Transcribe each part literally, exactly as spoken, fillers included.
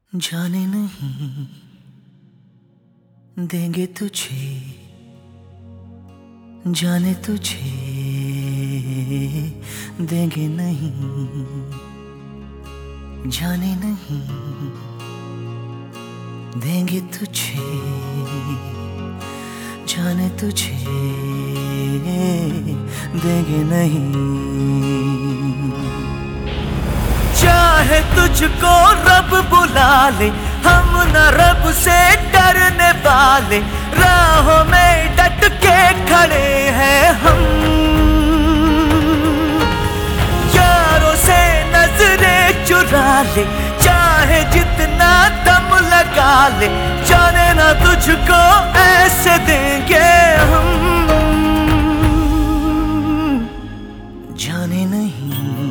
जाने नहीं देंगे तुझे, जाने तुझे देंगे नहीं, जाने नहीं देंगे तुझे, जाने तुझे देंगे नहीं। चाहे तुझको रब बुला ले, हम न रब से डरने वाले, राहों में डट के खड़े हैं हम। यारों से नजरें चुरा ले, चाहे जितना दम लगा ले, जाने ना तुझको ऐसे देंगे हम। जाने नहीं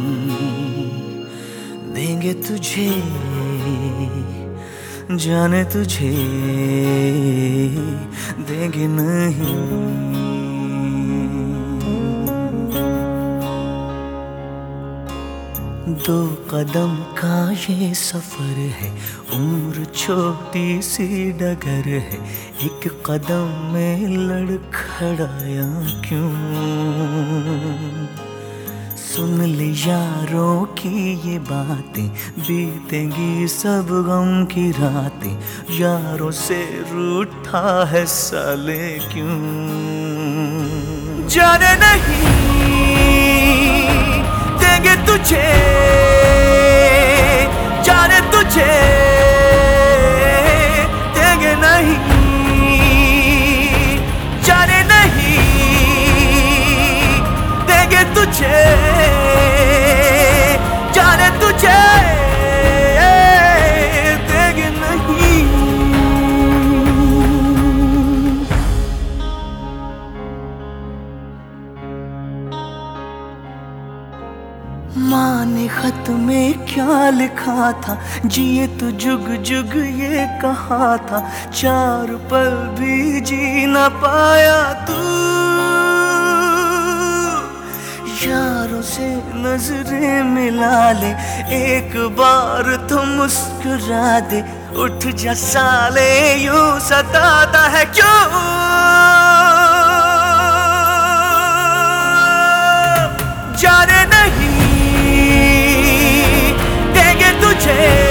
देंगे तुझे, जाने तुझे देंगे नहीं। दो कदम का ये सफर है, उम्र छोटी सी डगर है, एक कदम में लड़खड़ाया क्यों। सुन ले यारों की ये बातें, बीतेंगी सब गम की रातें, यारों से रूठा है साले क्यों। जाने नहीं देंगे तुझे, जाने तुझे देंगे नहीं, जाने नहीं देंगे तुझे, जाने तुझे देंगे नहीं। माँ ने खत में क्या लिखा था, जिए तो जुग जुग ये कहा था, चार पल भी जी न पाया तू। यारों से नजरें मिला ले, एक बार तो मुस्कुरा दे, उठ जा साले यूं सताता है क्यों। जाने नहीं देंगे तुझे,